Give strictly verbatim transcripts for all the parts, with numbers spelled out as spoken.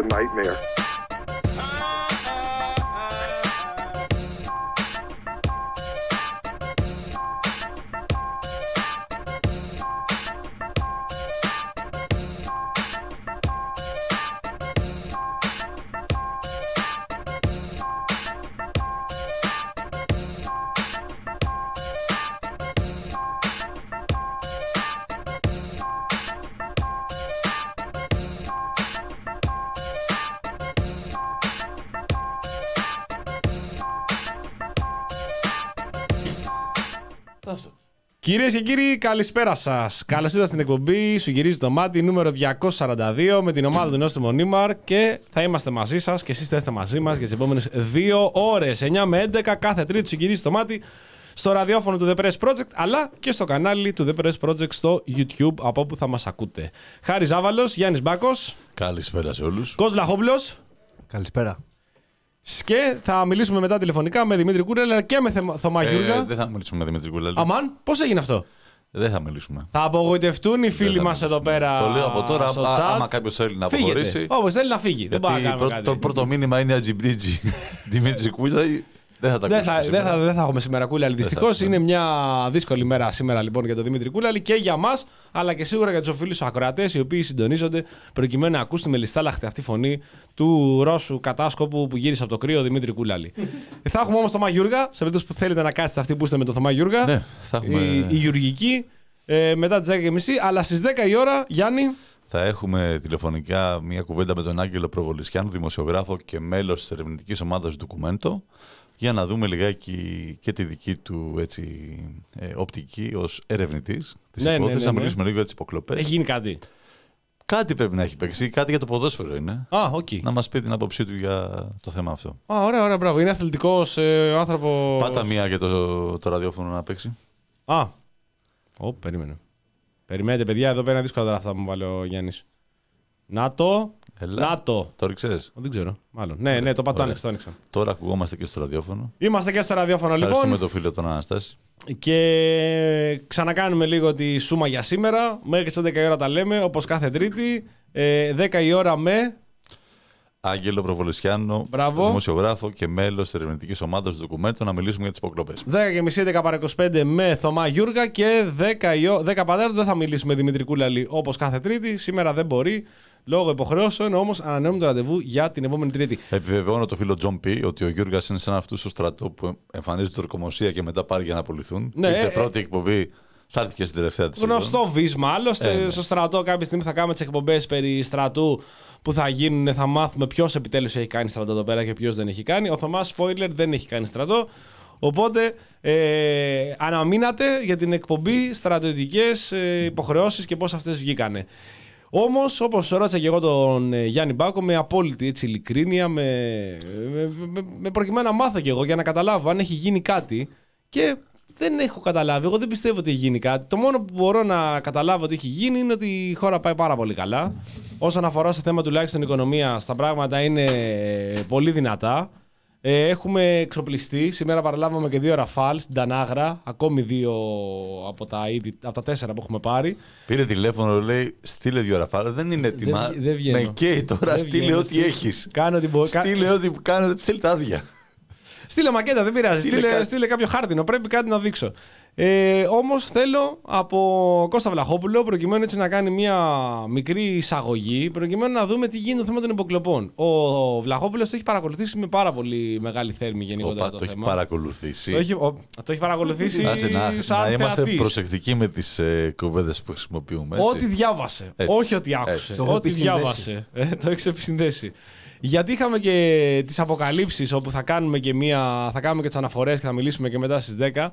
nightmare. Κυρίες και κύριοι, καλησπέρα σας. Καλώς ήρθατε στην εκπομπή Σου γυρίζει το μάτι νούμερο διακόσια σαράντα δύο με την ομάδα του Νόστιμου Νίμαρ και θα είμαστε μαζί σας και εσείς θα είστε μαζί μας για τις επόμενες δύο ώρες. εννιά με έντεκα κάθε Τρίτη Σου γυρίζει το μάτι στο ραδιόφωνο του The Press Project αλλά και στο κανάλι του The Press Project στο YouTube από όπου θα μας ακούτε. Χάρης Ζάβαλος, Γιάννης Μπάκος. Καλησπέρα σε όλους. Κος Βλαχόπουλος. Καλησπέρα. Και θα μιλήσουμε μετά τηλεφωνικά με Δημήτρη Κούρελ αλλά και με Θωμά ε, Γιούργα. Δεν θα μιλήσουμε με Δημήτρη Κούρελ. Αμάν, πώς έγινε αυτό? Δεν θα μιλήσουμε. Θα απογοητευτούν οι φίλοι μας εδώ πέρα. Το λέω από τώρα. Στο Α, chat. άμα κάποιος θέλει να αποχωρήσει. Όπως θέλει να φύγει. Δεν Γιατί πάει πρω, το πρώτο μήνυμα είναι ατζιμπτίτζι. Δημήτρη Κούρελ. Δεν θα τα δεν ακούσουμε. θα, δεν, θα, δεν θα έχουμε σήμερα Κούλαλη. Δυστυχώς είναι μια δύσκολη μέρα σήμερα λοιπόν για τον Δημήτρη Κούλαλη και για μας, αλλά και σίγουρα για τους φίλους ακροατές οι οποίοι συντονίζονται προκειμένου να ακούσουν με λιστάλαχτη αυτή φωνή του Ρώσου κατάσκοπου που γύρισε από το κρύο Δημήτρη Κούλαλη. Θα έχουμε όμως τον Θωμά Γιούργα, σε περίπτωση που θέλετε να κάτσετε αυτοί που είστε με τον Θωμά Γιούργα. Ναι, θα έχουμε... η, η Γιουργική ε, μετά τις δέκα και μισή, αλλά στις δέκα η ώρα, Γιάννη. Θα έχουμε τηλεφωνικά μια κουβέντα με τον Άγγελο Προβολισιάνο, δημοσιογράφο και μέλος της ερευνητικής ομάδας Ντοκουμέντο, για να δούμε λιγάκι και τη δική του έτσι, ε, οπτική ως ερευνητής της ναι, υπόθεσης, ναι, ναι, να ναι. μιλήσουμε λίγο για τις υποκλοπές. Έχει γίνει κάτι. Κάτι πρέπει να έχει παίξει, κάτι για το ποδόσφαιρο είναι. Α, okay. Να μας πει την άποψή του για το θέμα αυτό. Α, ωραία, ωραία, μπράβο. Είναι αθλητικός ε, άνθρωπο. Πάτα μία για το, το ραδιόφωνο να παίξει. Α, Ω, περίμενε. Περιμένετε, παιδιά, εδώ πέρα είναι δύσκολα αυτά που μου βάλει ο Γιάννης. Να το. Έλα. Να το. Το ρίξες. Δεν ξέρω. Μάλλον. Ναι, ναι, το πατώ, άνοιξα, το άνοιξα. Τώρα ακουγόμαστε και στο ραδιόφωνο. Είμαστε και στο ραδιόφωνο λοιπόν. Ευχαριστούμε τον φίλο τον Αναστάση. Και ξανακάνουμε λίγο τη σούμα για σήμερα. Μέχρι τις έντεκα η ώρα τα λέμε, όπως κάθε Τρίτη. Ε, δέκα η ώρα με. Άγγελο Προβολισιάνο, Μπράβο. δημοσιογράφο και μέλος της ερευνητικής ομάδας του Ντοκουμέντο, να μιλήσουμε για τις υποκλοπές. δέκα και μισή, έντεκα παρά είκοσι πέντε με Θωμά Γιούργα και δέκα πατέρα. Δεν θα μιλήσουμε με Δημήτρη Κούλαλη όπως κάθε Τρίτη. Σήμερα δεν μπορεί. Λόγω υποχρεώσεων, όμως ανανεώνουμε το ραντεβού για την επόμενη Τρίτη. Επιβεβαιώνω το φίλο Τζον Πι ότι ο Γιούργας είναι σαν αυτού στο στρατό που εμφανίζεται ορκομοσία και μετά πάρει για να απολυθούν. Ναι, Ήρθε ε, πρώτη εκπομπή, θα έρθει και στην τελευταία της. Γνωστό βίσμα. Άλλωστε, ε, ναι. στο στρατό κάποια στιγμή θα κάνουμε τις εκπομπές περί στρατού που θα γίνουν. Θα μάθουμε ποιος επιτέλους έχει κάνει στρατό εδώ πέρα και ποιος δεν έχει κάνει. Ο Θωμάς, spoiler, δεν έχει κάνει στρατό. Οπότε ε, αναμείνατε για την εκπομπή στρατιωτικές ε, υποχρεώσεις και πώς αυτές βγήκανε. Όμως, όπως ρώτησα και εγώ τον ε, Γιάννη Μπάκο, με απόλυτη έτσι, ειλικρίνεια, με, με, με, με προκειμένου να μάθω κι εγώ για να καταλάβω αν έχει γίνει κάτι. Και δεν έχω καταλάβει. Εγώ δεν πιστεύω ότι έχει γίνει κάτι. Το μόνο που μπορώ να καταλάβω ότι έχει γίνει είναι ότι η χώρα πάει πάρα πολύ καλά. Όσον αφορά στο θέμα τουλάχιστον οικονομία, τα πράγματα είναι πολύ δυνατά. Ε, έχουμε εξοπλιστεί. Σήμερα παραλάβαμε και δύο Ραφάλ στην Τανάγρα. Ακόμη δύο από τα, ήδη, από τα τέσσερα που έχουμε πάρει. Πήρε τηλέφωνο, λέει: στείλε δύο Ραφάλ. Δεν είναι έτοιμα. Δεν, δεν με καίει τώρα, δεν στείλε βγαίνω, ό,τι έχεις. Κάνω την πο... Στείλε ό,τι κάνω. Στείλε τα άδεια. Στείλε μακέτα, δεν πειράζει. Στείλε, στείλε, κα... στείλε κάποιο χάρτινο. Πρέπει κάτι να δείξω. Ε, όμως θέλω από Κώστα Βλαχόπουλο προκειμένου έτσι να κάνει μια μικρή εισαγωγή προκειμένου να δούμε τι γίνεται το θέμα των υποκλοπών. Ο Βλαχόπουλος το έχει παρακολουθήσει με πάρα πολύ μεγάλη θέρμη γενικότερα. Οπα, το, το θέμα. έχει παρακολουθήσει. Το έχει, ο, το έχει παρακολουθήσει. Άτσε, να, σαν να είμαστε θεατής. προσεκτικοί με τις ε, κουβέντες που χρησιμοποιούμε. Έτσι. Ό,τι διάβασε. Έτσι. Όχι ό,τι άκουσε. Έτσι. Ό,τι διάβασε. Ε, το έχει επισυνδέσει. Γιατί είχαμε και τις αποκαλύψεις όπου θα κάνουμε και, μία, θα κάνουμε και τις αναφορές και θα μιλήσουμε και μετά στις δέκα.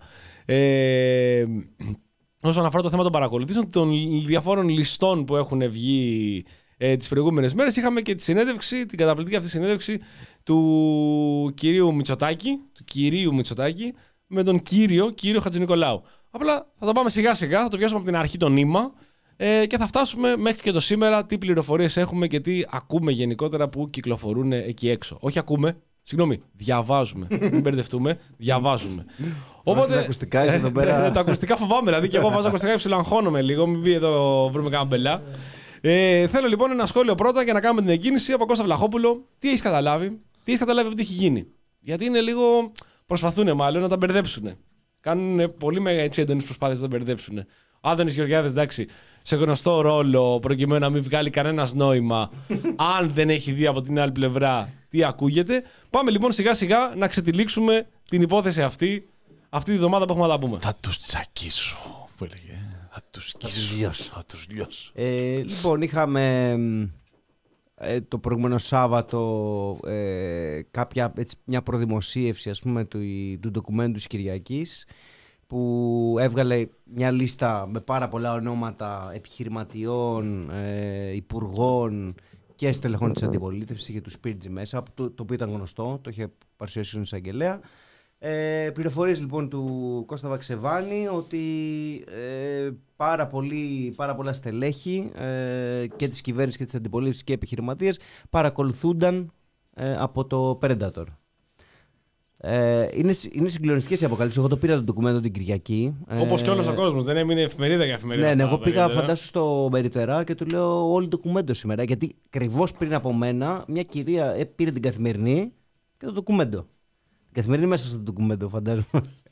Ε, όσον αφορά το θέμα των παρακολουθήσεων, των διαφόρων ληστών που έχουν βγει ε, τις προηγούμενες μέρες, είχαμε και τη συνέντευξη, την καταπληκτική αυτή συνέντευξη του κυρίου Μητσοτάκη, του κυρίου Μητσοτάκη με τον κύριο, κύριο Χατζηνικολάου. Απλά θα το πάμε σιγά σιγά, θα το πιάσουμε από την αρχή το νήμα. Ε, και θα φτάσουμε μέχρι και το σήμερα τι πληροφορίες έχουμε και τι ακούμε γενικότερα που κυκλοφορούν εκεί έξω. Όχι ακούμε, συγγνώμη, διαβάζουμε. Μην μπερδευτούμε, διαβάζουμε. Οπότε. Τα ακουστικά είσαι εδώ πέρα. Τα ακουστικά φοβάμαι, δηλαδή και εγώ βάζω ακουστικά και ψιλαγχώνομαι λίγο. Μην πει εδώ βρούμε κάνα μπελά. Ε, θέλω λοιπόν ένα σχόλιο πρώτα για να κάνουμε την εκκίνηση από Κώστα Βλαχόπουλο. Τι έχεις καταλάβει, τι έχεις καταλάβει από τι έχει γίνει. Γιατί είναι λίγο. Προσπαθούν μάλλον να τα μπερδέψουν. Κάνουν πολύ μεγάλες έντονες προσπάθειες να τα μπερδέψουν. Ο Άδωνης Γεωργιάδης, εντάξει, σε γνωστό ρόλο προκειμένου να μην βγάλει κανένας νόημα, αν δεν έχει δει από την άλλη πλευρά τι ακούγεται. Πάμε λοιπόν σιγά σιγά να ξετυλίξουμε την υπόθεση αυτή, αυτή τη βδομάδα που έχουμε να τα πούμε. Θα τους τσακίσω, που έλεγε. Θα τους λιώσω. Θα τους λιώσω. Ε, λοιπόν, είχαμε ε, το προηγούμενο Σάββατο ε, κάποια, έτσι, μια προδημοσίευση, ας πούμε, του, του ντοκουμέντου της Κυριακής, που έβγαλε μια λίστα με πάρα πολλά ονόματα επιχειρηματιών, ε, υπουργών και στελεχών της αντιπολίτευσης για του Σπίρτζι μέσα, το, το οποίο ήταν γνωστό, το είχε παρουσιάσει ο εισαγγελέα. Ε, πληροφορίες λοιπόν του Κώστα Βαξεβάνη ότι ε, πάρα, πολύ, πάρα πολλά στελέχη ε, και της κυβέρνησης και της αντιπολίτευσης και επιχειρηματίες παρακολουθούνταν ε, από το Predator. Ε, είναι, είναι συγκλονιστικές οι αποκαλύψεις. Εγώ το πήρα το ντοκουμέντο την Κυριακή. Όπως ε, και όλος ο κόσμος. Δεν έμεινε εφημερίδα για εφημερίδα. Ναι, ναι, εγώ πήγα φαντάσου στο Μεριτερά και του λέω όλη ντοκουμέντο σήμερα. Γιατί ακριβώς πριν από μένα μια κυρία ε, πήρε την Καθημερινή και το ντοκουμέντο. Την Καθημερινή μέσα στο ντοκουμέντο, φαντάζομαι.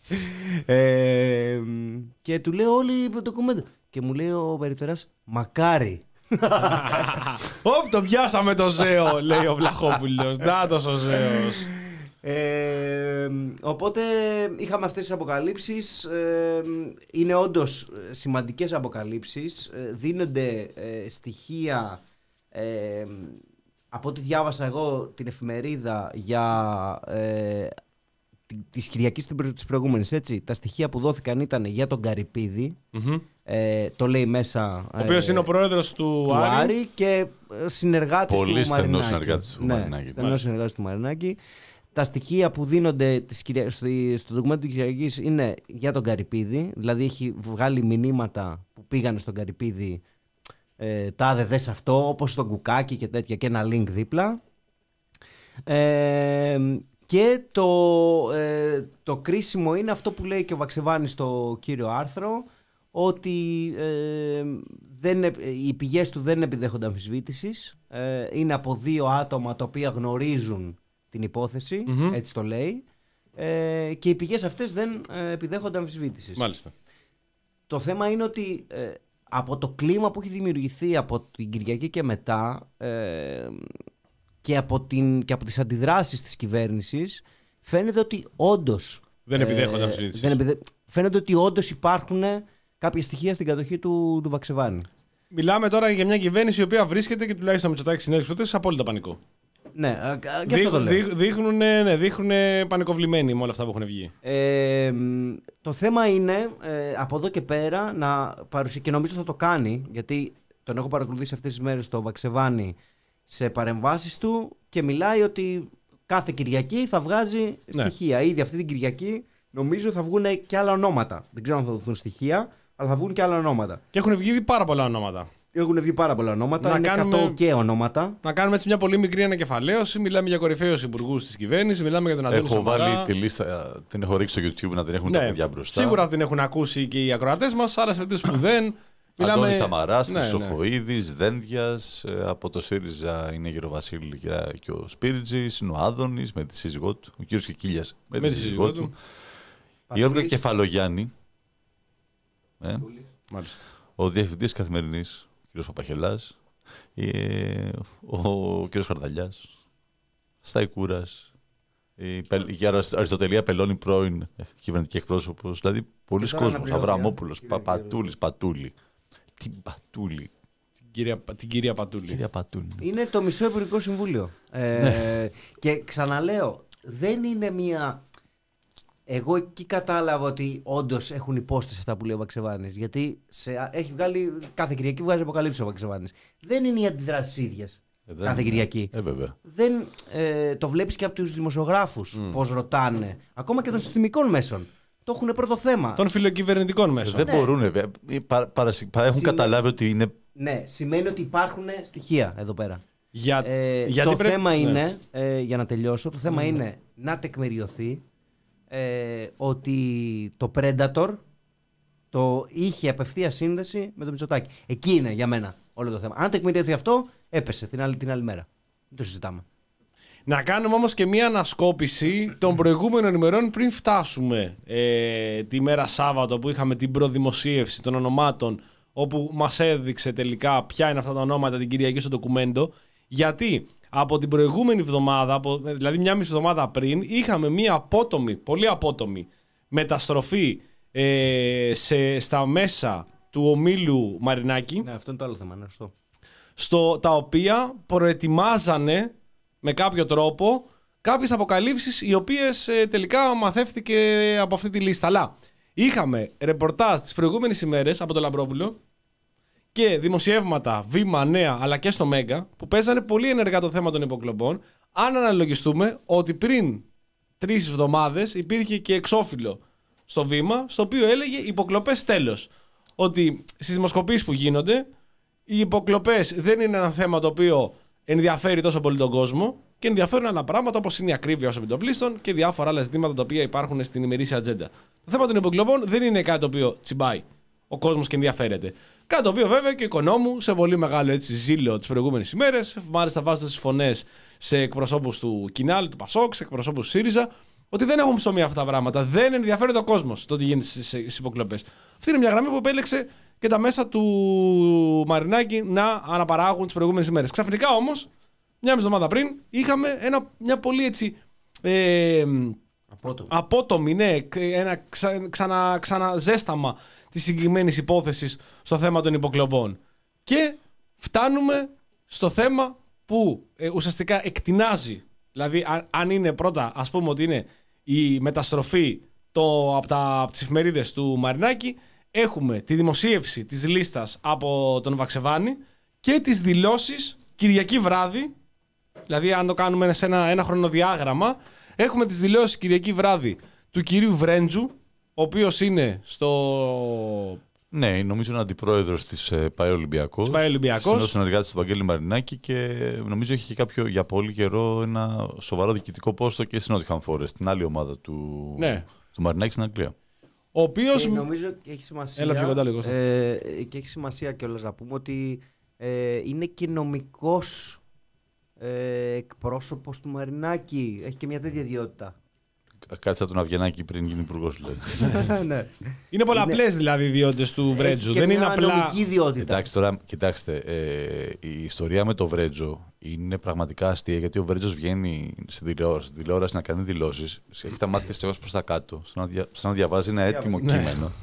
ε, και του λέω όλοι το ντοκουμέντο. Και μου λέει ο Μεριτεράς, μακάρι. Όπ, το πιάσαμε το Ζέο, λέει ο Βλαχόπουλος. Νάτος ο Ζέος. Ε, οπότε είχαμε αυτές τις αποκαλύψεις. ε, Είναι όντως σημαντικές αποκαλύψεις. ε, Δίνονται ε, στοιχεία ε, από ό,τι διάβασα εγώ την εφημερίδα για ε, της Κυριακής της προηγούμενης, έτσι. Τα στοιχεία που δόθηκαν ήταν για τον Καρυπίδη. Mm-hmm. ε, Το λέει μέσα. Ο οποίος ε, είναι ο πρόεδρος του, του Άρη. Άρη και συνεργάτης του Μαρινάκη. Πολύ στενός συνεργάτης του ναι, Μαρινάκη. Στενός συνεργάτης του Μαρινάκη. Τα στοιχεία που δίνονται της κυρια... στο, στο ντοκουμέντο της Κυριακής είναι για τον Καρυπίδη. Δηλαδή έχει βγάλει μηνύματα που πήγανε στον Καρυπίδη, ε, τάδε δες αυτό, όπως στον Κουκάκι και τέτοια, και ένα link δίπλα. Ε, και το, ε, το κρίσιμο είναι αυτό που λέει και ο Βαξεβάνης στο κύριο άρθρο, ότι ε, δεν, οι πηγές του δεν επιδέχονται αμφισβήτησης. Ε, είναι από δύο άτομα τα οποία γνωρίζουν την υπόθεση, mm-hmm. έτσι το λέει, ε, και οι πηγές αυτές δεν ε, επιδέχονται αμφισβήτησης. Μάλιστα. Το θέμα είναι ότι ε, από το κλίμα που έχει δημιουργηθεί από την Κυριακή και μετά ε, και, από την, και από τις αντιδράσεις της κυβέρνησης, φαίνεται ότι όντως δεν επιδέχονται αμφισβήτησης. Δεν επιδε... Φαίνεται ότι όντως υπάρχουν κάποια στοιχεία στην κατοχή του, του Βαξεβάνη. Μιλάμε τώρα για μια κυβέρνηση η οποία βρίσκεται, και τουλάχιστον ο Μητσοτάκης συνέδριξε τότε, σε απόλυτο πανικό. Ναι, και αυτό το λέω. Δείχνουν, ναι, δείχνουν πανικοβλημένοι με όλα αυτά που έχουν βγει. Ε, το θέμα είναι ε, από εδώ και πέρα να παρουσιάσει, και νομίζω θα το κάνει, γιατί τον έχω παρακολουθήσει αυτές τις μέρες το Βαξεβάνη σε παρεμβάσεις του και μιλάει ότι κάθε Κυριακή θα βγάζει στοιχεία. Ναι. Ήδη αυτή την Κυριακή νομίζω θα βγουν και άλλα ονόματα. Δεν ξέρω αν θα δοθούν στοιχεία, αλλά θα βγουν και άλλα ονόματα. Και έχουν βγει πάρα πολλά ονόματα. Έχουν βγει πάρα πολλά ονόματα. Να είναι κάνουμε, εκατό και ονόματα. Να κάνουμε έτσι μια πολύ μικρή ανακεφαλαίωση. Μιλάμε για κορυφαίους υπουργούς της κυβέρνησης. Μιλάμε για τον Αντώνη Σαμαρά. Έχω βάλει τη λίστα, την έχω ρίξει στο YouTube να την έχουν ναι, τα παιδιά μπροστά. Σίγουρα την έχουν ακούσει και οι ακροατές μας. Άρα σε αυτούς που δεν. Μιλάμε... Αντώνη Σαμαράς, ναι, Χρυσοχοΐδης, ναι. Δένδιας. Από το ΣΥΡΙΖΑ είναι Γεροβασίλη και ο Σπίρτζης. Είναι ο Άδωνης με τη σύζυγό του. Ο κύριος Κικίλιας με, με τη σύζυγό του. Η Όλγα Κεφαλογιάννη. Ε, ο διευθυντής Καθημερινής. Ο κύριος Παπαχελάς, ε, ο κύριος Χαρδαλιάς, Σταϊκούρας, η Αριστοτελία Πελώνη πρώην κυβερνητική εκπρόσωπος, δηλαδή πολλοί κόσμος, Αβραμόπουλος, Πατούλης, Πατούλη. Την Πατούλη. Την κυρία, την κυρία Πατούλη. Κυρία Πατούλη. Είναι το μισό Υπουργικό Συμβούλιο. Ε, ναι. Και ξαναλέω, δεν είναι μία... Εγώ εκεί κατάλαβα ότι όντως έχουν υπόσταση αυτά που λέει ο Βαξεβάνης. Γιατί σε, έχει βγάλει, κάθε Κυριακή βγάζει αποκαλύψεις ο Βαξεβάνης. Δεν είναι οι αντιδράσεις ίδιες ε, κάθε Κυριακή. Ε, βέβαια. Δεν, ε, το βλέπεις και από τους δημοσιογράφους mm. πώς ρωτάνε. Ακόμα και των συστημικών μέσων. Το έχουν πρώτο θέμα. Των φιλοκυβερνητικών μέσων. Δεν ναι. μπορούν. Πα, πα, πα, έχουν Σημαίνει... καταλάβει ότι είναι. Ναι, σημαίνει ότι υπάρχουν στοιχεία εδώ πέρα. Για, ε, γιατί το πρέπει... θέμα ναι. είναι, ε, για να τελειώσω, το θέμα mm. είναι να τεκμηριωθεί. Ε, ότι το Predator το είχε απευθεία σύνδεση με το Μητσοτάκη. Εκεί είναι για μένα όλο το θέμα. Αν τεκμηριωθεί αυτό, έπεσε την άλλη, την άλλη μέρα. Δεν το συζητάμε. Να κάνουμε όμως και μία ανασκόπηση των προηγούμενων ημερών πριν φτάσουμε ε, τη μέρα Σάββατο που είχαμε την προδημοσίευση των ονομάτων, όπου μας έδειξε τελικά ποια είναι αυτά τα ονόματα την Κυριακή στο ντοκουμέντο. Γιατί από την προηγούμενη εβδομάδα, από, δηλαδή μια μισή εβδομάδα πριν, είχαμε μία απότομη, πολύ απότομη μεταστροφή ε, σε, στα μέσα του ομίλου Μαρινάκη. Ναι, αυτό είναι το άλλο θέμα, ναι, σωστό. Στο, τα οποία προετοιμάζανε με κάποιο τρόπο κάποιες αποκαλύψεις οι οποίες ε, τελικά μαθεύτηκε από αυτή τη λίστα. Αλλά είχαμε ρεπορτάζ τις προηγούμενες ημέρες από το Λαμπρόπουλο και δημοσιεύματα, Βήμα, Νέα αλλά και στο Μέγκα που παίζανε πολύ ενεργά το θέμα των υποκλοπών. Αν αναλογιστούμε ότι πριν τρεις εβδομάδες υπήρχε και εξώφυλλο στο Βήμα στο οποίο έλεγε υποκλοπές τέλος. Ότι στις δημοσκοπήσεις που γίνονται οι υποκλοπές δεν είναι ένα θέμα το οποίο ενδιαφέρει τόσο πολύ τον κόσμο και ενδιαφέρουν άλλα πράγματα όπως είναι η ακρίβεια ως επιτοπλίστων και διάφορα άλλα ζητήματα τα οποία υπάρχουν στην ημερήσια ατζέντα. Το θέμα των υποκλοπών δεν είναι κάτι το οποίο τσιμπάει ο κόσμος και ενδιαφέρεται. Κάτι το οποίο βέβαια και ο οικονόμου σε πολύ μεγάλο έτσι, ζήλο τις προηγούμενες ημέρες, μάλιστα βάζοντας τις φωνές σε εκπροσώπους του Κινάλ, του Πασόκ, σε εκπροσώπους του ΣΥΡΙΖΑ, ότι δεν έχουν ψωμί αυτά τα πράγματα. Δεν ενδιαφέρεται ο κόσμος το τι γίνεται στις υποκλοπές. Αυτή είναι μια γραμμή που επέλεξε και τα μέσα του Μαρινάκη να αναπαράγουν τις προηγούμενες ημέρες. Ξαφνικά όμως, μια μισή εβδομάδα πριν, είχαμε ένα, μια πολύ έτσι. Ε, Απότομη. Απότομη, ναι, ένα ξα, ξανα, ξαναζέσταμα της συγκεκριμένης υπόθεσης στο θέμα των υποκλοπών. Και φτάνουμε στο θέμα που ε, ουσιαστικά εκτινάζει. Δηλαδή, αν, αν είναι πρώτα, ας πούμε ότι είναι η μεταστροφή το, από, τα, από τις εφημερίδες του Μαρινάκη, έχουμε τη δημοσίευση της λίστας από τον Βαξεβάνη και τις δηλώσεις Κυριακή βράδυ, δηλαδή αν το κάνουμε σε ένα, ένα χρονοδιάγραμμα, έχουμε τις δηλώσεις Κυριακή βράδυ του κυρίου Βρέντζου, ο οποίος είναι στο... Ναι, νομίζω είναι αντιπρόεδρος της ε, ΠΑΕ Ολυμπιακός. ΠΑΕ Ολυμπιακός. Είναι συνεργάτης του Βαγγέλη Μαρινάκη και νομίζω έχει και κάποιο για πολύ καιρό ένα σοβαρό διοικητικό πόστο και στην Nottingham Forest, την άλλη ομάδα του, ναι. του Μαρινάκη στην Αγγλία. Ο οποίος... Και νομίζω και έχει σημασία. Έλα πιο κοντά λίγο. Ε, και έχει σημασία κιόλας να πούμε ότι ε, είναι και νομικός ε, εκπρόσωπος του Μαρινάκη. Έχει και μια τέτοια ιδιότητα. Κάτσε τον Αυγενάκη πριν γίνει υπουργός, δηλαδή. Ναι. Είναι πολλαπλές δηλαδή οι ιδιότητες του Βρέτζου. Και δεν μια είναι απλά. νομική ιδιότητα. Εντάξει, τώρα, κοιτάξτε, ε, η ιστορία με τον Βρέτζο είναι πραγματικά αστεία γιατί ο Βρέτζος βγαίνει στην τηλεόραση, στην τηλεόραση να κάνει δηλώσεις. Έχει τα μάτια στεγός προς τα κάτω, σαν να, δια, σαν να διαβάζει ένα έτοιμο ναι. κείμενο.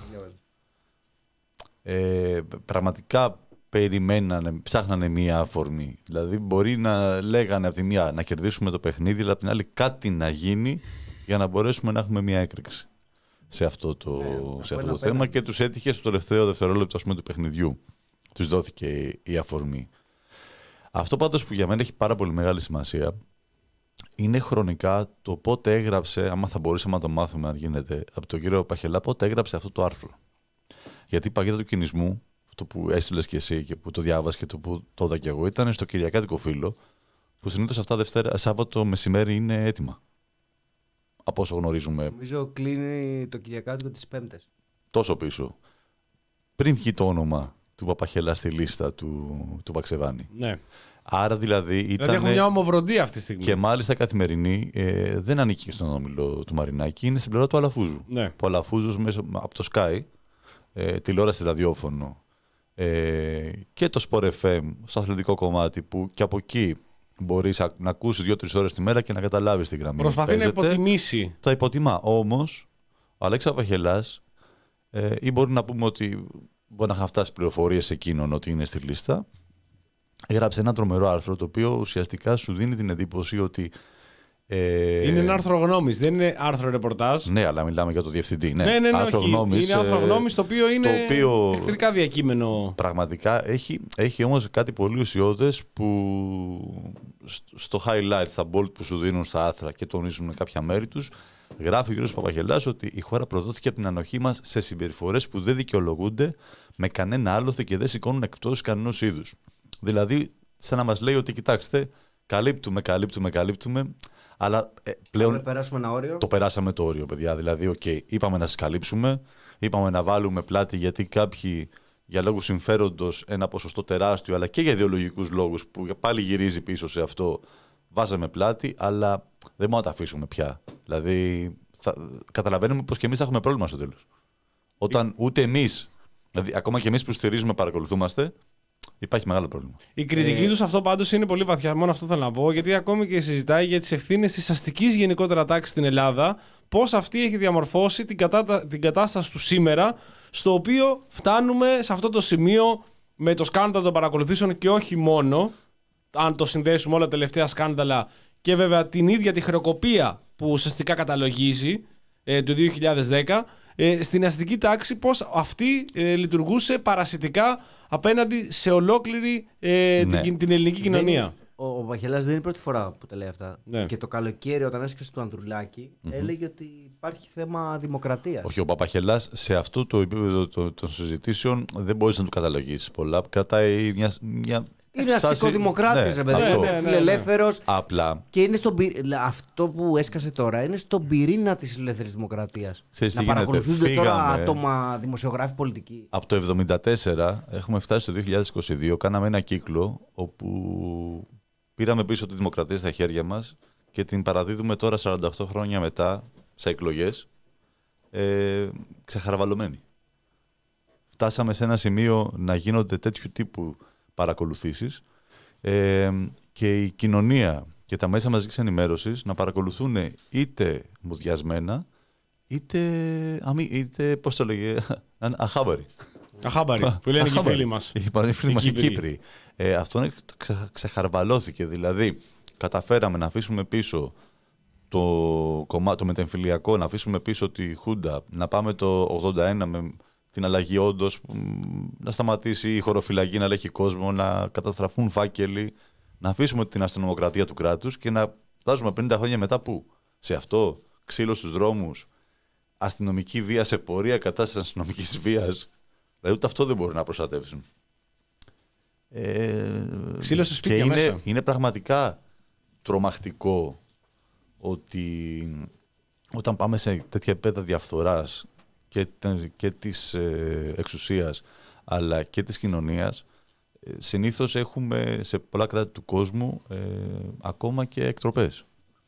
ε, πραγματικά περιμένανε, ψάχνανε μία αφορμή. Δηλαδή, μπορεί να λέγανε από τη μία να κερδίσουμε το παιχνίδι, αλλά από την άλλη κάτι να γίνει για να μπορέσουμε να έχουμε μία έκρηξη σε αυτό το, ναι, σε αυτό το θέμα και τους έτυχε στο τελευταίο δευτερόλεπτο ας πούμε, του παιχνιδιού. Τους δόθηκε η αφορμή. Αυτό πάντως που για μένα έχει πάρα πολύ μεγάλη σημασία είναι χρονικά το πότε έγραψε, άμα θα μπορούσαμε να το μάθουμε αν γίνεται, από τον κύριο Παχελά, πότε έγραψε αυτό το άρθρο. Γιατί η παγίδα του κινησμού, αυτό που έστειλες και εσύ και που το διάβασες και το που το είδα και εγώ, ήταν στο Κυριακάτικο Φύλλο, που συνήθως αυτά Δευτέρα, Σάββατο μεσημέρι είναι έτοιμα. Από όσο γνωρίζουμε. Νομίζω κλείνει το Κυριακάτικο τις Πέμπτες. Τόσο πίσω. Πριν βγει το όνομα του Παπαχελά στη λίστα του, του Βαξεβάνη. Ναι. Άρα δηλαδή ήταν. Δηλαδή έχουν μια ομοβροντία αυτή τη στιγμή. Και μάλιστα Καθημερινή ε, δεν ανήκει στον όμιλο του Μαρινάκη, είναι στην πλευρά του Αλαφούζου. Ναι. Που ο Αλαφούζος μέσα από το Sky, ε, τηλεόραση ραδιόφωνο ε, και το Sport εφ εμ στο αθλητικό κομμάτι που και από εκεί μπορείς να ακούσεις δύο-τρεις ώρες τη μέρα και να καταλάβεις τη γραμμή. Προσπαθεί να υποτιμήσει. Το υποτιμά. Όμως, ο Αλέξα Παχελάς, ε, ή μπορεί να πούμε ότι μπορεί να είχαν φτάσει πληροφορίες εκείνον ότι είναι στη λίστα, έγραψε ένα τρομερό άρθρο το οποίο ουσιαστικά σου δίνει την εντύπωση ότι. Ε, είναι ένα άρθρο γνώμης, δεν είναι άρθρο ρεπορτάζ. Ναι, αλλά μιλάμε για το διευθυντή. Ναι, ναι, ναι, ναι άρθρο όχι. γνώμης, είναι άρθρο γνώμης το οποίο είναι το οποίο, εχθρικά διακείμενο. Πραγματικά έχει, έχει όμως κάτι πολύ ουσιώδες που στο highlight, στα bold που σου δίνουν στα άθρα και τονίζουν κάποια μέρη τους, γράφει ο κ. Παπαχελάς ότι η χώρα προδόθηκε από την ανοχή μας σε συμπεριφορές που δεν δικαιολογούνται με κανένα άλοθη και δεν σηκώνουν εκπτώσεις κανενός είδους. Δηλαδή, σαν να μας λέει ότι κοιτάξτε, καλύπτουμε, καλύπτουμε, καλύπτουμε, αλλά ε, πλέον περάσουμε ένα όριο. Το περάσαμε το όριο, παιδιά. Δηλαδή, okay, είπαμε να σας καλύψουμε, είπαμε να βάλουμε πλάτη γιατί κάποιοι για λόγους συμφέροντος ένα ποσοστό τεράστιο, αλλά και για ιδεολογικούς λόγους που πάλι γυρίζει πίσω σε αυτό, βάζαμε πλάτη, αλλά δεν μπορούμε να τα αφήσουμε πια. Δηλαδή, θα, καταλαβαίνουμε πως και εμείς θα έχουμε πρόβλημα στο τέλος. Όταν ούτε εμείς, δηλαδή ακόμα και εμείς που στηρίζουμε, παρακολουθούμαστε, υπάρχει μεγάλο πρόβλημα. Η κριτική ε... του σε αυτό πάντως είναι πολύ βαθιά. Μόνο αυτό θέλω να πω, γιατί ακόμη και συζητάει για τις ευθύνες της αστικής γενικότερα τάξης στην Ελλάδα, πώς αυτή έχει διαμορφώσει την, κατάτα... την κατάσταση του σήμερα, στο οποίο φτάνουμε σε αυτό το σημείο με το σκάνδαλο των παρακολουθήσεων και όχι μόνο, αν το συνδέσουμε όλα τα τελευταία σκάνδαλα και βέβαια την ίδια τη χρεοκοπία που ουσιαστικά καταλογίζει ε, το δύο χιλιάδες δέκα, ε, στην αστική τάξη πώς αυτή ε, λειτουργούσε παρασιτικά απέναντι σε ολόκληρη ε, ναι. την, την ελληνική κοινωνία. Είναι, ο ο Βαχελάς δεν είναι η πρώτη φορά που τα λέει αυτά. Ναι. Και το καλοκαίρι όταν έσκασε του Ανδρουλάκη mm-hmm. έλεγε ότι υπάρχει θέμα δημοκρατίας. Όχι, ο Παπαχελάς σε αυτό το επίπεδο των συζητήσεων δεν μπορείς να του καταλογίσεις πολλά. Κρατάει μια... μια... Είναι αστικοδημοκράτης, ναι, παιδί, είναι ναι, φιλελεύθερος. Απλά. Και είναι στον, αυτό που έσκασε τώρα είναι στον πυρήνα της ελεύθερης δημοκρατίας. Ξέρεις να παρακολουθούνται τώρα άτομα, δημοσιογράφοι, πολιτικοί. Από το εβδομήντα τέσσερα έχουμε φτάσει στο δύο χιλιάδες είκοσι δύο, κάναμε ένα κύκλο όπου πήραμε πίσω τη δημοκρατία στα χέρια μας και την παραδίδουμε τώρα σαράντα οκτώ χρόνια μετά σε εκλογές ε, ξεχαραβαλωμένοι. Φτάσαμε σε ένα σημείο να γίνονται τέτοιου τύπου παρακολουθήσεις ε, και η κοινωνία και τα μέσα μαζικής ενημέρωσης να παρακολουθούν είτε μουδιασμένα είτε, αμή, είτε πώς το λέγε, αχάμπαροι. Αχάμπαροι, που λένε και οι φίλοι μας. Οι φίλοι μας οι Κύπροι. Ε, αυτό είναι, ξε, ξεχαρβαλώθηκε, δηλαδή καταφέραμε να αφήσουμε πίσω το, κομμά, το μετεμφυλιακό, να αφήσουμε πίσω τη Χούντα, να πάμε το ογδόντα ένα με την αλλαγή όντως, να σταματήσει η χωροφυλακή να ελέγχει κόσμο, να καταστραφούν φάκελοι, να αφήσουμε την αστυνομοκρατία του κράτους και να φτάσουμε πενήντα χρόνια μετά πού? Σε αυτό, ξύλο στους δρόμους, αστυνομική βία σε πορεία κατά της αστυνομικής βίας. Δηλαδή ούτε αυτό δεν μπορούν να προστατεύσουν. Ε, ξύλο σε σπίτια και μέσα. Είναι, είναι πραγματικά τρομακτικό ότι όταν πάμε σε τέτοια επίπεδα διαφθοράς και, και της ε, εξουσίας αλλά και της κοινωνίας, ε, συνήθως έχουμε σε πολλά κράτη του κόσμου ε, ακόμα και εκτροπές.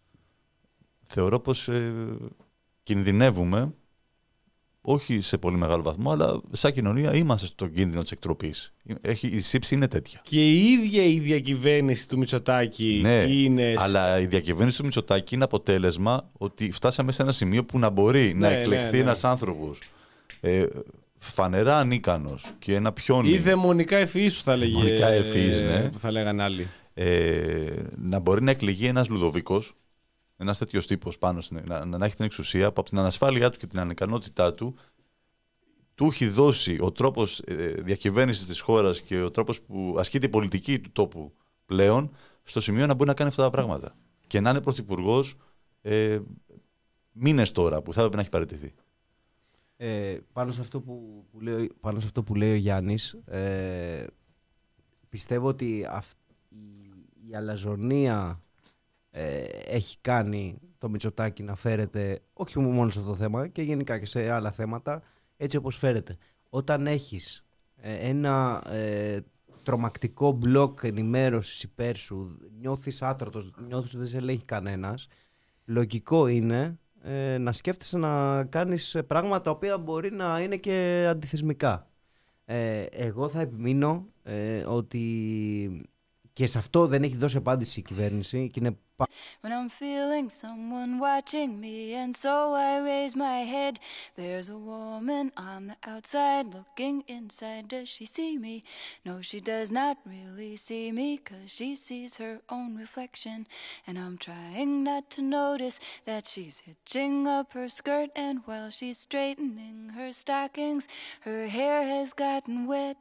Θεωρώ πως ε, κινδυνεύουμε, όχι σε πολύ μεγάλο βαθμό, αλλά σαν κοινωνία είμαστε στον κίνδυνο της εκτροπής. Έχει, η σύψη είναι τέτοια. Και η ίδια η διακυβέρνηση του Μητσοτάκη ναι, είναι... αλλά η διακυβέρνηση του Μητσοτάκη είναι αποτέλεσμα ότι φτάσαμε σε ένα σημείο που να μπορεί ναι, να εκλεχθεί ναι, ναι. ένας άνθρωπος ε, φανερά ανίκανος και ένα πιόνι... Ή δαιμονικά ευφυής που θα λέγε, δαιμονικά ευφυής, ναι. που θα λέγανε άλλοι. Ε, να μπορεί να εκλεγεί ένας Λουδοβίκος, ένας τέτοιος τύπος πάνω, στην, να, να έχει την εξουσία που από την ανασφάλειά του και την ανικανότητά του του έχει δώσει ο τρόπος ε, διακυβέρνησης της χώρας και ο τρόπος που ασκείται η πολιτική του τόπου πλέον στο σημείο να μπορεί να κάνει αυτά τα πράγματα. Και να είναι πρωθυπουργός ε, μήνες τώρα που θα έπρεπε να έχει παραιτηθεί. Ε, πάνω, σε αυτό που, που λέει, πάνω σε αυτό που λέει ο Γιάννης, ε, πιστεύω ότι αυ, η, η αλαζονία ε, έχει κάνει το Μητσοτάκη να φέρεται όχι μόνο σε αυτό το θέμα και γενικά και σε άλλα θέματα έτσι όπως φέρεται. Όταν έχεις ε, ένα ε, τρομακτικό μπλοκ ενημέρωσης υπέρ σου, νιώθεις άτρωτος, νιώθεις ότι δεν σε ελέγχει κανένας, λογικό είναι ε, να σκέφτεσαι να κάνεις πράγματα τα οποία μπορεί να είναι και αντιθεσμικά. Ε, εγώ θα επιμείνω ε, ότι και σε αυτό δεν έχει δώσει απάντηση η κυβέρνηση και είναι When I'm feeling someone watching me and so I raise my head, there's a woman on the outside looking inside. Does she see me? No, she does not really see me, 'cause she sees her own reflection. And I'm trying not to notice that she's hitching up her skirt, and while she's straightening her stockings, her hair has gotten wet.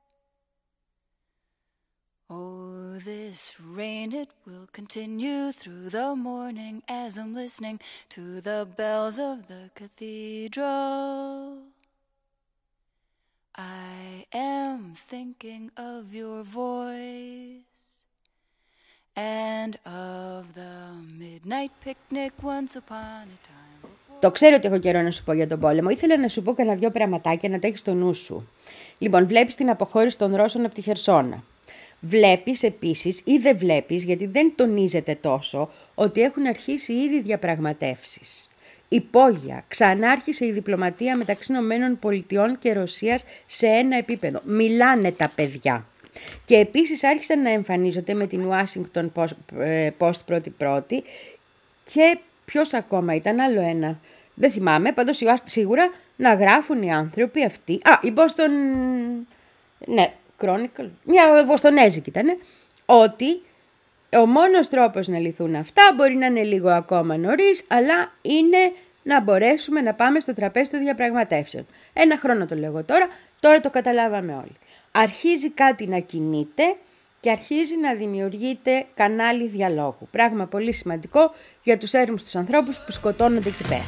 Oh, this rain, it will continue through the morning as I'm listening to the bells of the cathedral. I am thinking of your voice and of the midnight picnic once upon a time before. Το ξέρω ότι έχω καιρό να σου πω για τον πόλεμο. Ήθελα να σου πω κανένα δυο πραγματάκια να τα έχεις στο νου σου. Λοιπόν, βλέπεις την αποχώρηση των Ρώσων από τη Χερσόνα. Βλέπεις επίσης ή δεν βλέπεις, γιατί δεν τονίζεται τόσο, ότι έχουν αρχίσει ήδη διαπραγματεύσεις. Υπόγεια, ξανά άρχισε η διπλωματία μεταξύ ΗΠΑ και Ρωσίας σε ένα επίπεδο. Μιλάνε τα παιδιά. Και επίσης άρχισαν να εμφανίζονται με την Washington Post πρώτη-πρώτη και ποιος ακόμα ήταν, άλλο ένα. Δεν θυμάμαι, πάντως σίγουρα να γράφουν οι άνθρωποι αυτοί. Α, η Boston... Ναι, Chronicle, μια βοστονέζικη ήταν, ότι ο μόνος τρόπος να λυθούν αυτά μπορεί να είναι λίγο ακόμα νωρίς, αλλά είναι να μπορέσουμε να πάμε στο τραπέζι των διαπραγματεύσεων. Ένα χρόνο το λέγω τώρα, τώρα το καταλάβαμε όλοι. Αρχίζει κάτι να κινείται και αρχίζει να δημιουργείται κανάλι διαλόγου. Πράγμα πολύ σημαντικό για τους έρμους τους ανθρώπους που σκοτώνονται εκεί πέρα.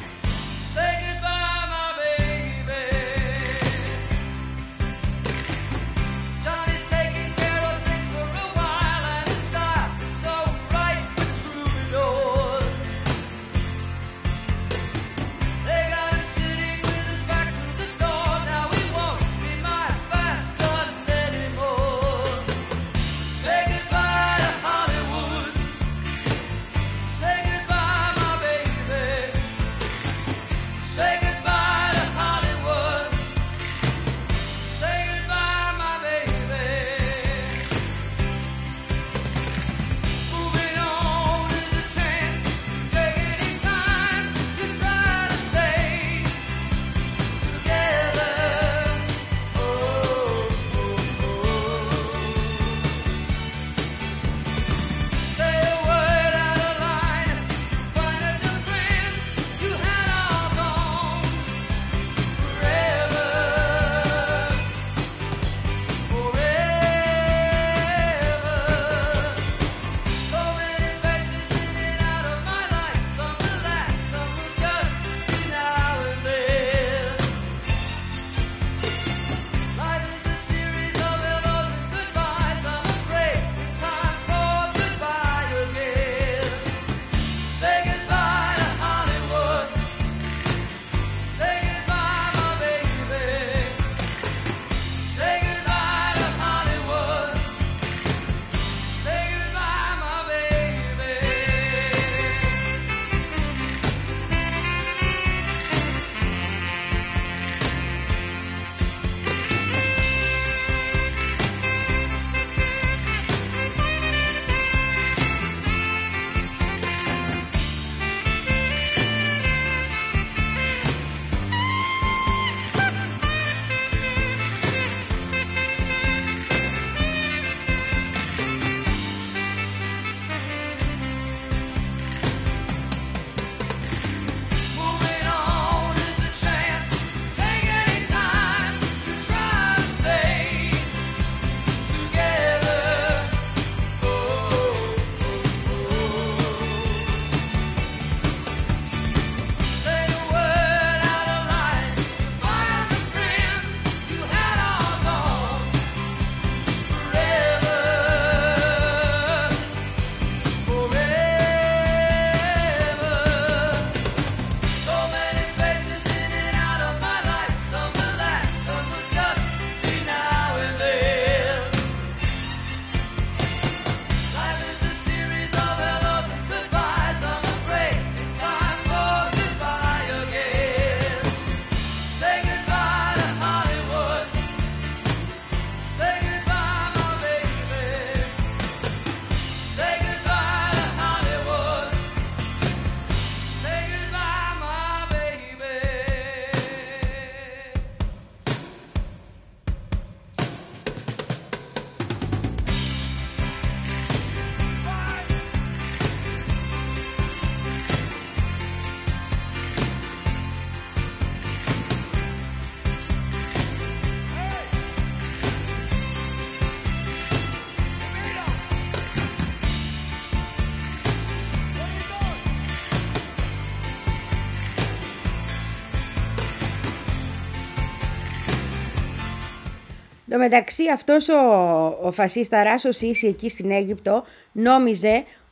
Εν τω μεταξύ αυτός ο, ο φασίσταρας, ο Σίση εκεί στην Αίγυπτο, νόμιζε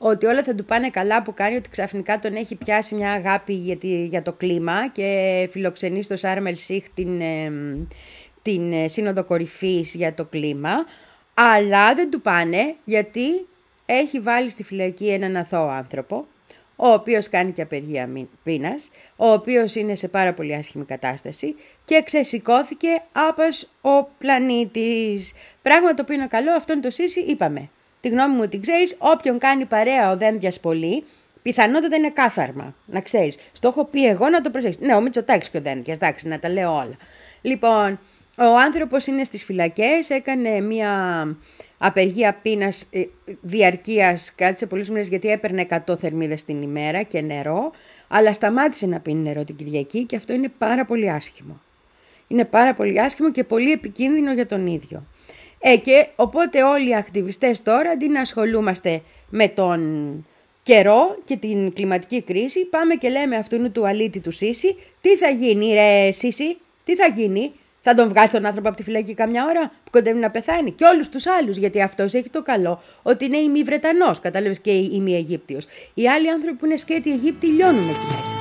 ότι όλα θα του πάνε καλά, που κάνει ότι ξαφνικά τον έχει πιάσει μια αγάπη για, τη, για το κλίμα και φιλοξενεί στο Σάρμ ελ Σίχ την, ε, την ε, σύνοδο κορυφής για το κλίμα, αλλά δεν του πάνε γιατί έχει βάλει στη φυλακή έναν αθώο άνθρωπο, ο οποίος κάνει και απεργία πείνας, ο οποίος είναι σε πάρα πολύ άσχημη κατάσταση και ξεσηκώθηκε άπας ο πλανήτης. Πράγμα το οποίο είναι καλό, αυτόν το Σίσι είπαμε. Τη γνώμη μου την ξέρεις, όποιον κάνει παρέα ο Δένδιας πολύ, πιθανότατα είναι κάθαρμα, να ξέρεις. Στο έχω πει εγώ να το προσέξεις. Ναι, ο Μητσοτάκης και ο Δένδιας, εντάξει, να τα λέω όλα. Λοιπόν, ο άνθρωπος είναι στις φυλακές, έκανε μια απεργία πείνας διαρκείας, κράτησε πολλούς μήνες γιατί έπαιρνε εκατό θερμίδες την ημέρα και νερό, αλλά σταμάτησε να πίνει νερό την Κυριακή και αυτό είναι πάρα πολύ άσχημο. Είναι πάρα πολύ άσχημο και πολύ επικίνδυνο για τον ίδιο. Ε, και οπότε όλοι οι ακτιβιστές τώρα, αντί να ασχολούμαστε με τον καιρό και την κλιματική κρίση, πάμε και λέμε αυτού του αλήτη του Σίση, τι θα γίνει ρε Σίση, τι θα γίνει, θα τον βγάλει τον άνθρωπο από τη φυλακή καμιά ώρα που κοντεύει να πεθάνει, και όλους τους άλλους, γιατί αυτός έχει το καλό ότι είναι ημι-Βρετανός, κατάλαβες, και ημι-Αιγύπτιος. Οι άλλοι άνθρωποι που είναι σκέτοι Αιγύπτιοι λιώνουν εκεί μέσα.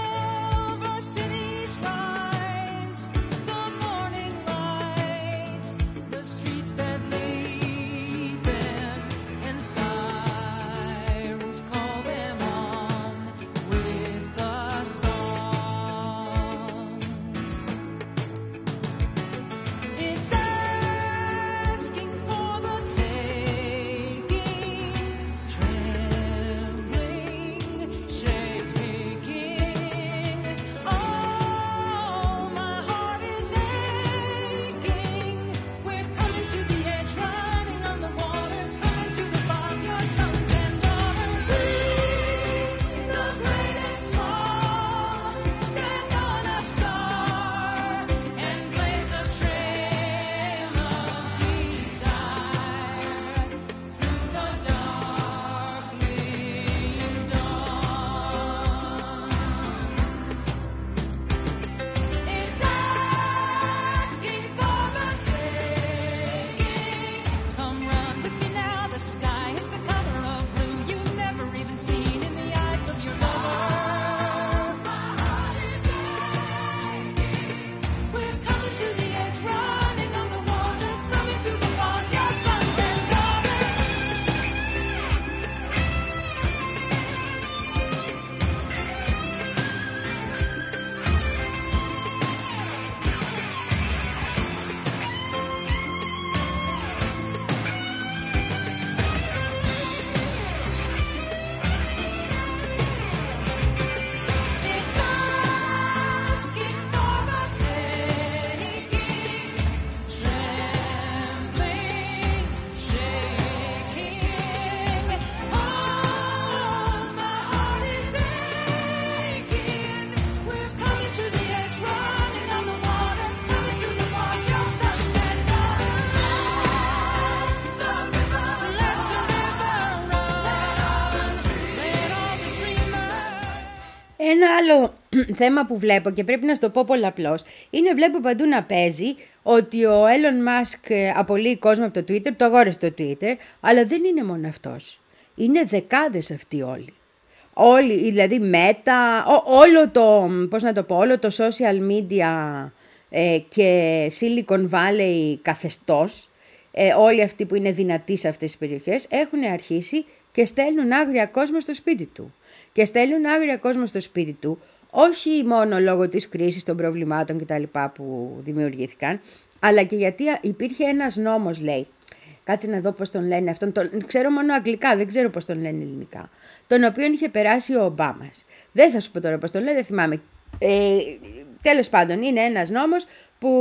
Ένα άλλο θέμα που βλέπω και πρέπει να στο πω πολλαπλώς είναι, βλέπω παντού να παίζει ότι ο Elon Musk απολύει κόσμο από το Twitter, το αγόρασε το Twitter, αλλά δεν είναι μόνο αυτός. Είναι δεκάδες αυτοί όλοι. Όλοι, δηλαδή Meta, ό, όλο το, πώς να το πω, όλο το social media ε, και Silicon Valley καθεστώς, ε, όλοι αυτοί που είναι δυνατοί σε αυτές τις περιοχές, έχουν αρχίσει και στέλνουν άγρια κόσμο στο σπίτι του. Και στέλνουν άγρια κόσμο στο σπίτι του, όχι μόνο λόγω της κρίσης, των προβλημάτων κτλ. Που δημιουργήθηκαν, αλλά και γιατί υπήρχε ένας νόμος, λέει, κάτσε να δω πώς τον λένε αυτόν, τον, ξέρω μόνο αγγλικά, δεν ξέρω πώς τον λένε ελληνικά, τον οποίο είχε περάσει ο Ομπάμας. Δεν θα σου πω τώρα πώς τον λένε, δεν θυμάμαι. Ε, τέλος πάντων, είναι ένας νόμος που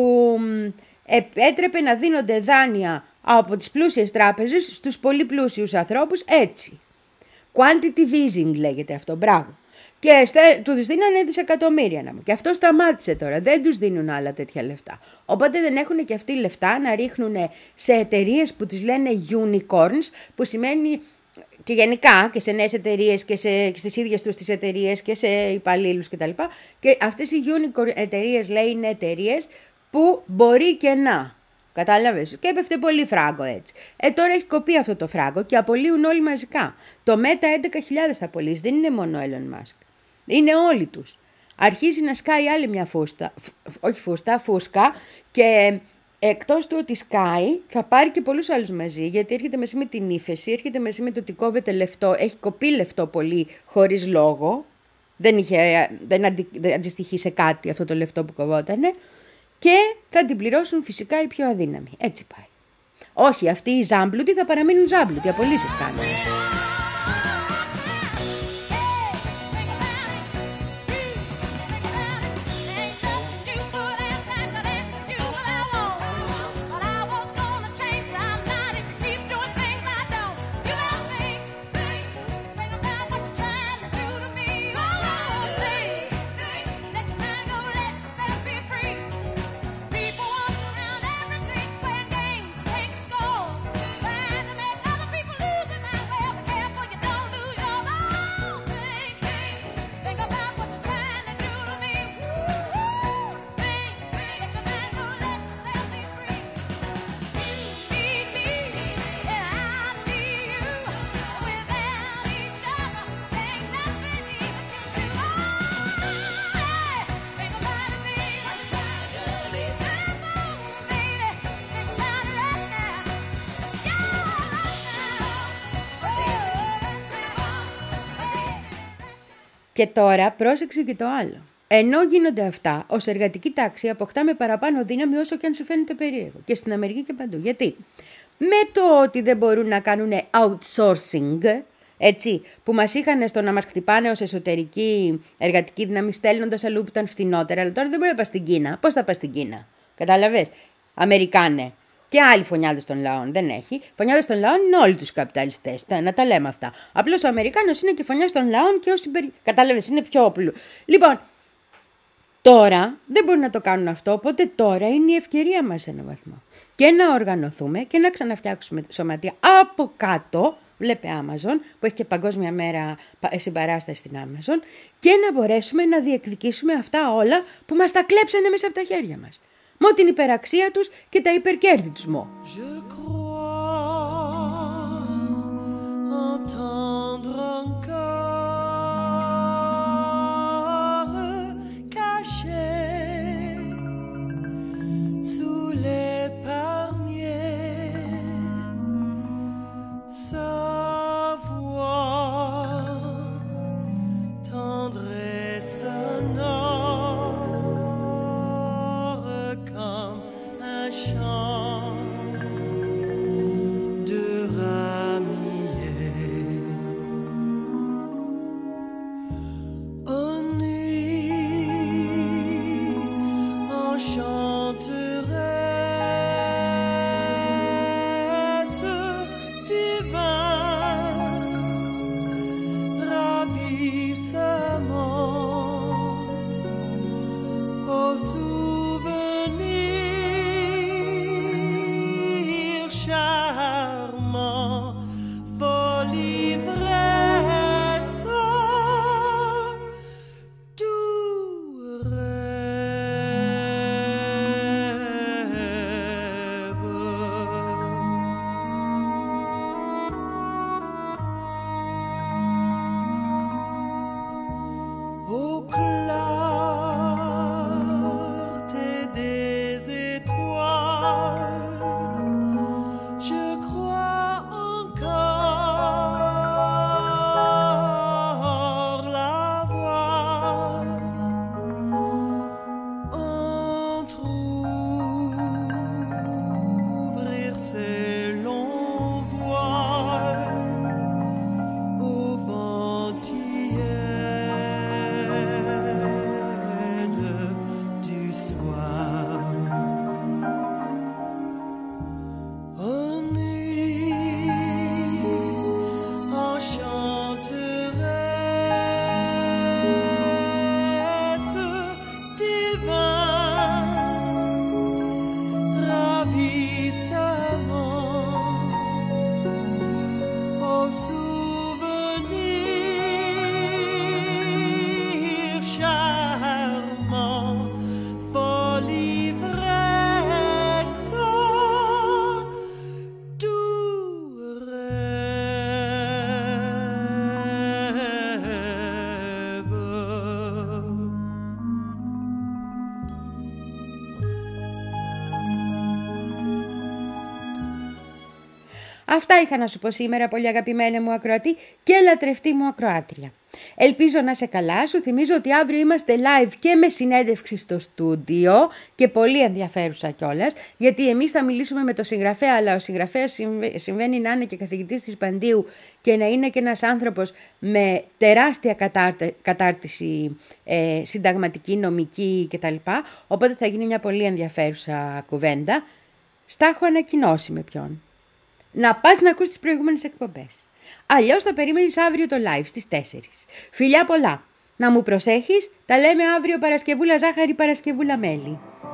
επέτρεπε να δίνονται δάνεια από τις πλούσιες τράπεζες στους πολύ πλούσιους ανθρώπους έτσι. Quantitative easing λέγεται αυτό, μπράβο. Και του τους δίνανε δισεκατομμύρια να μου. Και αυτό σταμάτησε τώρα, δεν τους δίνουν άλλα τέτοια λεφτά. Οπότε δεν έχουν και αυτοί λεφτά να ρίχνουν σε εταιρείες που τις λένε unicorns, που σημαίνει και γενικά και σε νέες εταιρείες και, σε, και στις ίδιες τους τις εταιρείες και σε υπαλλήλους κτλ. Και αυτές οι unicorn εταιρείες, λέει, είναι εταιρείες που μπορεί και να Κατάλαβες. Και έπεφτε πολύ φράγκο έτσι. Ε, τώρα έχει κοπεί αυτό το φράγκο και απολύουν όλοι μαζικά. Το Meta έντεκα χιλιάδες θα απολύσει. Δεν είναι μόνο ο Elon Musk. Είναι όλοι τους. Αρχίζει να σκάει άλλη μια φούστα. Φ, όχι φούστα, φούσκα. Και εκτός του ότι σκάει, θα πάρει και πολλούς άλλους μαζί. Γιατί έρχεται μαζί με την ύφεση, έρχεται μαζί με το ότι κόβεται λεφτό. Έχει κοπεί λεφτό πολύ χωρίς λόγο. Δεν, είχε, δεν, αντι, δεν αντιστοιχεί σε κάτι αυτό το λεφτό που κοβότανε. Και θα την πληρώσουν φυσικά οι πιο αδύναμοι. Έτσι πάει. Όχι, αυτοί οι ζάμπλουτοι θα παραμείνουν ζάμπλουτοι. Απολύσεις κάνουν. Και τώρα πρόσεξε και το άλλο. Ενώ γίνονται αυτά, ως εργατική τάξη αποκτάμε παραπάνω δύναμη όσο και αν σου φαίνεται περίεργο. Και στην Αμερική και παντού. Γιατί? Με το ότι δεν μπορούν να κάνουν outsourcing, έτσι, που μας είχαν στο να μας χτυπάνε ως εσωτερική εργατική δύναμη στέλνοντας αλλού που ήταν φτηνότερα, αλλά τώρα δεν μπορεί να πας στην Κίνα. Πώς θα πας στην Κίνα? Κατάλαβες? Αμερικάνε. Και άλλοι φωνιάδες των λαών δεν έχει. Φωνιάδες των λαών είναι όλοι τους καπιταλιστές. Να τα λέμε αυτά. Απλώς ο Αμερικάνος είναι και φωνιάς των λαών και όσοι συμπερι... Κατάλαβες, είναι πιο όπλου. Λοιπόν, τώρα δεν μπορούν να το κάνουν αυτό, οπότε τώρα είναι η ευκαιρία μας σε έναν βαθμό. Και να οργανωθούμε και να ξαναφτιάξουμε σωματεία από κάτω. Βλέπε Amazon, που έχει και παγκόσμια μέρα συμπαράσταση στην Amazon, και να μπορέσουμε να διεκδικήσουμε αυτά όλα που μας τα κλέψανε μέσα από τα χέρια μας. Με την υπεραξία τους και τα υπερκέρδη τους μου. Αυτά είχα να σου πω σήμερα, πολύ αγαπημένη μου ακροατή και λατρευτή μου ακροάτρια. Ελπίζω να είσαι καλά. Σου θυμίζω ότι αύριο είμαστε live και με συνέντευξη στο στούντιο και πολύ ενδιαφέρουσα κιόλας, γιατί εμείς θα μιλήσουμε με τον συγγραφέα, αλλά ο συγγραφέας συμβαίνει να είναι και καθηγητής της Παντίου και να είναι και ένας άνθρωπος με τεράστια κατάρτη, κατάρτιση ε, συνταγματική, νομική κτλ. Οπότε θα γίνει μια πολύ ενδιαφέρουσα κουβέντα. Στα έχω ανακοινώσει με ποιον. Να πας να ακούσεις τις προηγούμενες εκπομπές. Αλλιώς θα περιμένεις αύριο το live στις τέσσερις. Φιλιά πολλά. Να μου προσέχεις. Τα λέμε αύριο Παρασκευούλα ζάχαρη, Παρασκευούλα μέλι.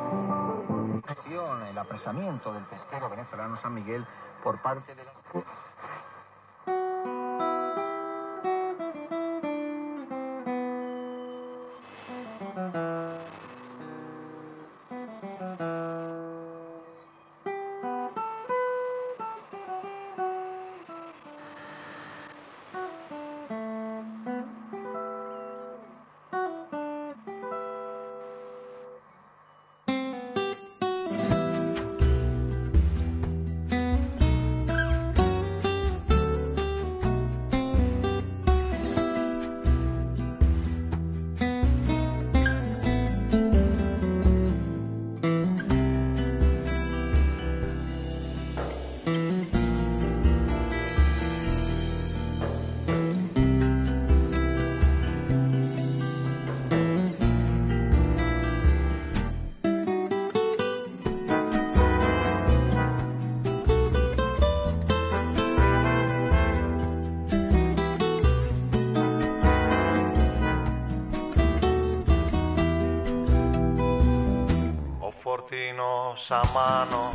Σαμάνο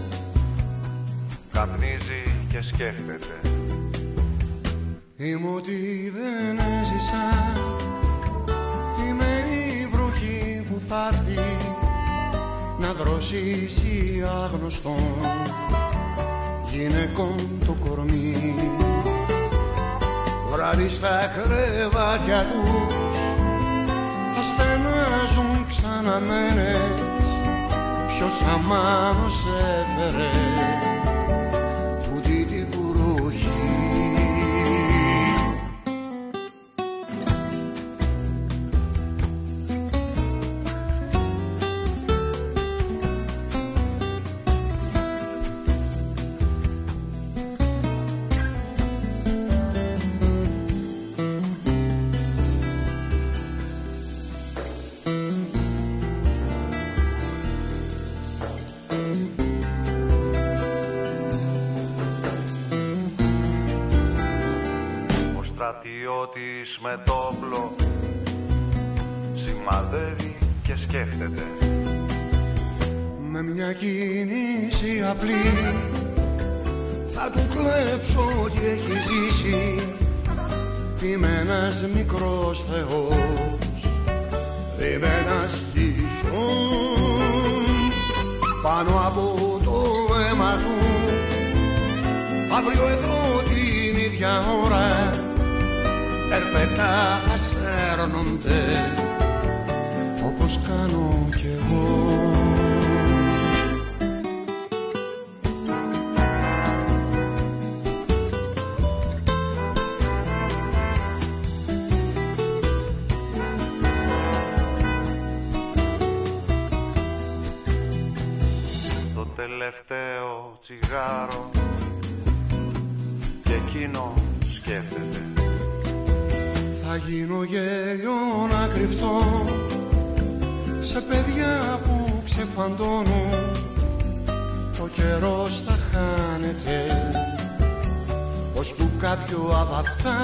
καπνίζει και σκέφτεται. Είμαι ότι δεν έζησα, είμαι η βροχή που θα έρθει να δροσίσει άγνωστον γυναικών το κορμί. Βράδυ στα κρεβάτια τους θα στενάζουν ξαναμένες. Ποιος αμάνος έφερε τούτη τη βροχή. Στρατιώτης με το όπλο σημαδεύει και σκέφτεται. Με μια κίνηση απλή θα του κλέψω ό,τι έχει ζήσει. Είμαι ένας μικρός θεός, είμαι ένας τυχός πάνω από το αίμα του. Αύριο εδώ την ίδια ώρα ερπετά θα σέρνονται όπως κάνω κι εγώ. Το τελευταίο τσιγάρο και εκείνο σκέφτεται. Θα γίνω γέλιο να κρυφτώ σε παιδιά που ξεφαντώνουν. Ο καιρός θα χάνεται ώσπου κάποιο απ' αυτά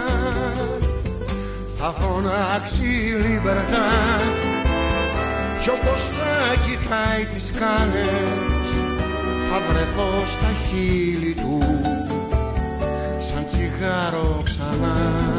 θα φωνάξει λιμπερτά. Κι όπως θα κοιτάει τις κάνες θα βρεθώ στα χείλη του σαν τσιγάρο ξανά.